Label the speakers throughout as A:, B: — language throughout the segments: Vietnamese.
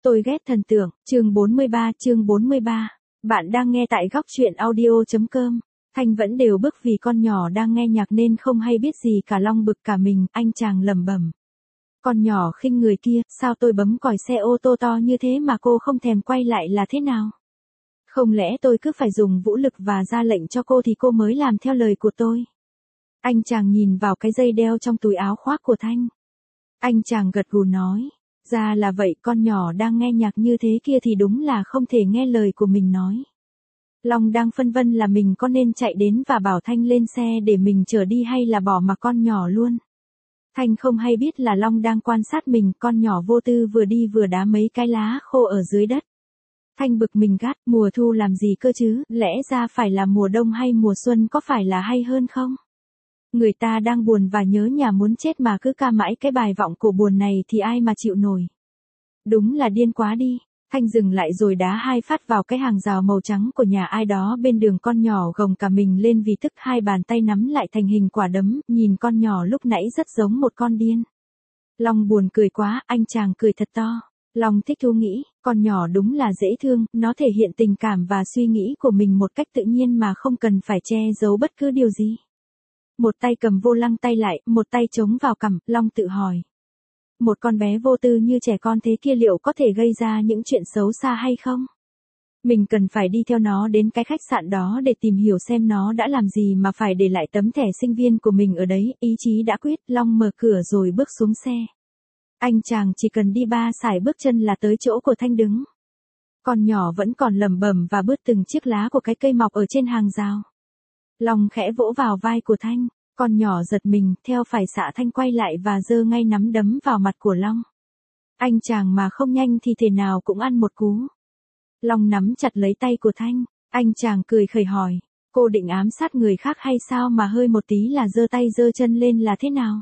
A: Tôi ghét thần tượng, chương 43. Bạn đang nghe tại góc truyện audio.com. Thanh vẫn đều bước vì con nhỏ đang nghe nhạc nên không hay biết gì cả. Long bực cả mình, anh chàng lẩm bẩm. Con nhỏ khinh người kia, sao tôi bấm còi xe ô tô to như thế mà cô không thèm quay lại là thế nào? Không lẽ tôi cứ phải dùng vũ lực và ra lệnh cho cô thì cô mới làm theo lời của tôi? Anh chàng nhìn vào cái dây đeo trong túi áo khoác của Thanh. Anh chàng gật gù nói. Ra là vậy, con nhỏ đang nghe nhạc như thế kia thì đúng là không thể nghe lời của mình nói. Long đang phân vân là mình có nên chạy đến và bảo Thanh lên xe để mình chở đi hay là bỏ mặc con nhỏ luôn. Thanh không hay biết là Long đang quan sát mình, con nhỏ vô tư vừa đi vừa đá mấy cái lá khô ở dưới đất. Thanh bực mình gắt, mùa thu làm gì cơ chứ, lẽ ra phải là mùa đông hay mùa xuân có phải là hay hơn không? Người ta đang buồn và nhớ nhà muốn chết mà cứ ca mãi cái bài vọng cổ buồn này thì ai mà chịu nổi. Đúng là điên quá đi. Thanh dừng lại rồi đá hai phát vào cái hàng rào màu trắng của nhà ai đó bên đường. Con nhỏ gồng cả mình lên vì tức, hai bàn tay nắm lại thành hình quả đấm, nhìn con nhỏ lúc nãy rất giống một con điên. Long buồn cười quá, anh chàng cười thật to. Long thích thú nghĩ, con nhỏ đúng là dễ thương, nó thể hiện tình cảm và suy nghĩ của mình một cách tự nhiên mà không cần phải che giấu bất cứ điều gì. Một tay cầm vô lăng tay lại, một tay chống vào cằm, Long tự hỏi. Một con bé vô tư như trẻ con thế kia liệu có thể gây ra những chuyện xấu xa hay không? Mình cần phải đi theo nó đến cái khách sạn đó để tìm hiểu xem nó đã làm gì mà phải để lại tấm thẻ sinh viên của mình ở đấy. Ý chí đã quyết, Long mở cửa rồi bước xuống xe. Anh chàng chỉ cần đi 3 sải bước chân là tới chỗ của Thanh đứng. Con nhỏ vẫn còn lẩm bẩm và bứt từng chiếc lá của cái cây mọc ở trên hàng rào. Long khẽ vỗ vào vai của Thanh, con nhỏ giật mình, theo phải xạ. Thanh quay lại và giơ ngay nắm đấm vào mặt của Long. Anh chàng mà không nhanh thì thể nào cũng ăn một cú. Long nắm chặt lấy tay của Thanh, anh chàng cười khẩy hỏi, cô định ám sát người khác hay sao mà hơi một tí là giơ tay giơ chân lên là thế nào?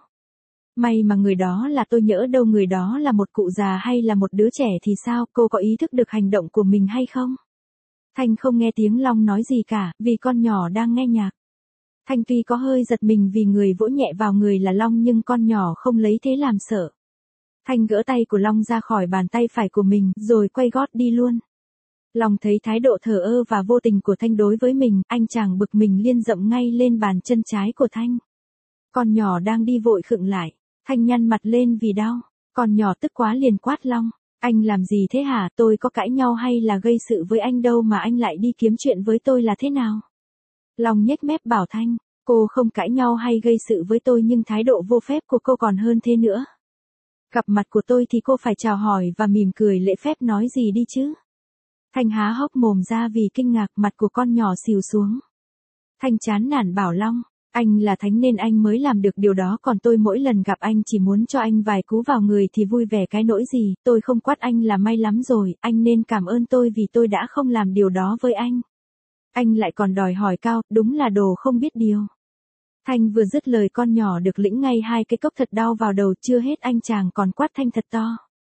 A: May mà người đó là tôi, nhỡ đâu người đó là một cụ già hay là một đứa trẻ thì sao, cô có ý thức được hành động của mình hay không? Thanh không nghe tiếng Long nói gì cả, vì con nhỏ đang nghe nhạc. Thanh tuy có hơi giật mình vì người vỗ nhẹ vào người là Long nhưng con nhỏ không lấy thế làm sợ. Thanh gỡ tay của Long ra khỏi bàn tay phải của mình rồi quay gót đi luôn. Long thấy thái độ thờ ơ và vô tình của Thanh đối với mình, anh chàng bực mình liên dậm ngay lên bàn chân trái của Thanh. Con nhỏ đang đi vội khựng lại, Thanh nhăn mặt lên vì đau, con nhỏ tức quá liền quát Long. Anh làm gì thế hả, tôi có cãi nhau hay là gây sự với anh đâu mà anh lại đi kiếm chuyện với tôi là thế nào? Long nhếch mép bảo Thanh, cô không cãi nhau hay gây sự với tôi nhưng thái độ vô phép của cô còn hơn thế nữa. Gặp mặt của tôi thì cô phải chào hỏi và mỉm cười lễ phép nói gì đi chứ. Thanh há hốc mồm ra vì kinh ngạc, mặt của con nhỏ xìu xuống. Thanh chán nản bảo Long, anh là thánh nên anh mới làm được điều đó, còn tôi mỗi lần gặp anh chỉ muốn cho anh vài cú vào người thì vui vẻ cái nỗi gì, tôi không quát anh là may lắm rồi, anh nên cảm ơn tôi vì tôi đã không làm điều đó với anh. Anh lại còn đòi hỏi cao, đúng là đồ không biết điều. Thanh vừa dứt lời con nhỏ được lĩnh ngay hai cái cốc thật đau vào đầu, chưa hết anh chàng còn quát Thanh thật to.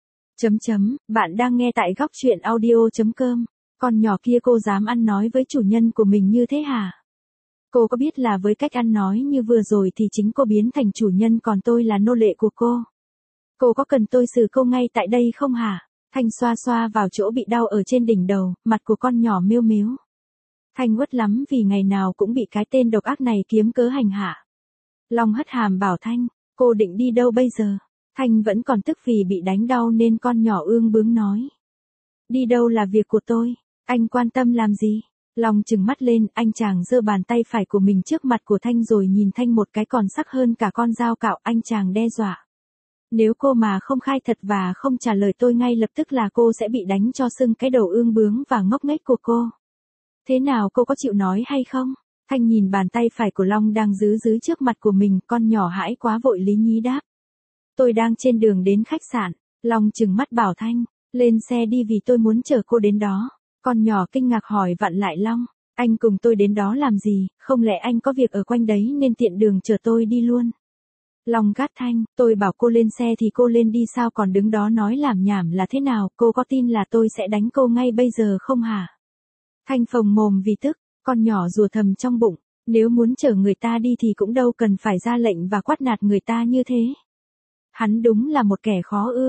A: Bạn đang nghe tại góc truyện audio.com. Con nhỏ kia cô dám ăn nói với chủ nhân của mình như thế hả? Cô có biết là với cách ăn nói như vừa rồi thì chính cô biến thành chủ nhân còn tôi là nô lệ của cô? Cô có cần tôi xử cô ngay tại đây không hả? Thanh xoa xoa vào chỗ bị đau ở trên đỉnh đầu, mặt của con nhỏ mếu mếu. Thanh uất lắm vì ngày nào cũng bị cái tên độc ác này kiếm cớ hành hạ. Long hất hàm bảo Thanh, cô định đi đâu bây giờ? Thanh vẫn còn tức vì bị đánh đau nên con nhỏ ương bướng nói. Đi đâu là việc của tôi, anh quan tâm làm gì? Long trừng mắt lên, anh chàng giơ bàn tay phải của mình trước mặt của Thanh rồi nhìn Thanh một cái còn sắc hơn cả con dao cạo, anh chàng đe dọa. Nếu cô mà không khai thật và không trả lời tôi ngay lập tức là cô sẽ bị đánh cho sưng cái đầu ương bướng và ngốc nghếch của cô. Thế nào, cô có chịu nói hay không? Thanh nhìn bàn tay phải của Long đang giữ trước mặt của mình, con nhỏ hãi quá vội lý nhí đáp. Tôi đang trên đường đến khách sạn. Long trừng mắt bảo Thanh, lên xe đi vì tôi muốn chở cô đến đó. Con nhỏ kinh ngạc hỏi vặn lại Long, anh cùng tôi đến đó làm gì, không lẽ anh có việc ở quanh đấy nên tiện đường chở tôi đi luôn? Long gắt Thanh, tôi bảo cô lên xe thì cô lên đi, sao còn đứng đó nói làm nhảm là thế nào, cô có tin là tôi sẽ đánh cô ngay bây giờ không hả? Thanh phồng mồm vì tức, con nhỏ rủa thầm trong bụng, nếu muốn chở người ta đi thì cũng đâu cần phải ra lệnh và quát nạt người ta như thế. Hắn đúng là một kẻ khó ưa.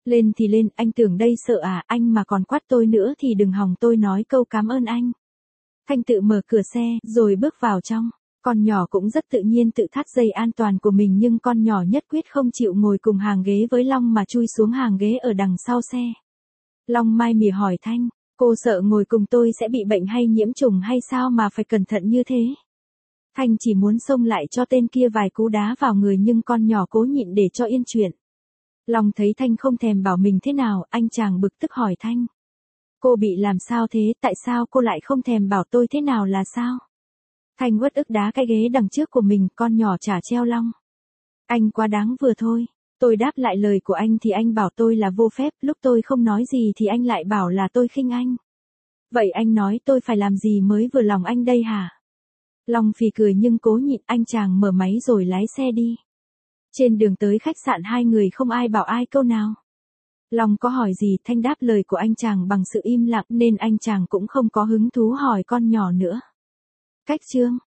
A: Lên thì lên, anh tưởng đây sợ à, anh mà còn quát tôi nữa thì đừng hòng tôi nói câu cảm ơn anh. Thanh tự mở cửa xe, rồi bước vào trong. Con nhỏ cũng rất tự nhiên tự thắt dây an toàn của mình, nhưng con nhỏ nhất quyết không chịu ngồi cùng hàng ghế với Long mà chui xuống hàng ghế ở đằng sau xe. Long mai mỉa hỏi Thanh, cô sợ ngồi cùng tôi sẽ bị bệnh hay nhiễm trùng hay sao mà phải cẩn thận như thế? Thanh chỉ muốn xông lại cho tên kia vài cú đá vào người, nhưng con nhỏ cố nhịn để cho yên chuyện. Long thấy Thanh không thèm bảo mình thế nào, anh chàng bực tức hỏi Thanh. Cô bị làm sao thế, tại sao cô lại không thèm bảo tôi thế nào là sao? Thanh uất ức đá cái ghế đằng trước của mình, con nhỏ chả treo Long. Anh quá đáng vừa thôi. Tôi đáp lại lời của anh thì anh bảo tôi là vô phép, lúc tôi không nói gì thì anh lại bảo là tôi khinh anh. Vậy anh nói tôi phải làm gì mới vừa lòng anh đây hả? Long phì cười nhưng cố nhịn, anh chàng mở máy rồi lái xe đi. Trên đường tới khách sạn hai người không ai bảo ai câu nào. Long có hỏi gì Thanh đáp lời của anh chàng bằng sự im lặng, nên anh chàng cũng không có hứng thú hỏi con nhỏ nữa. Cách chương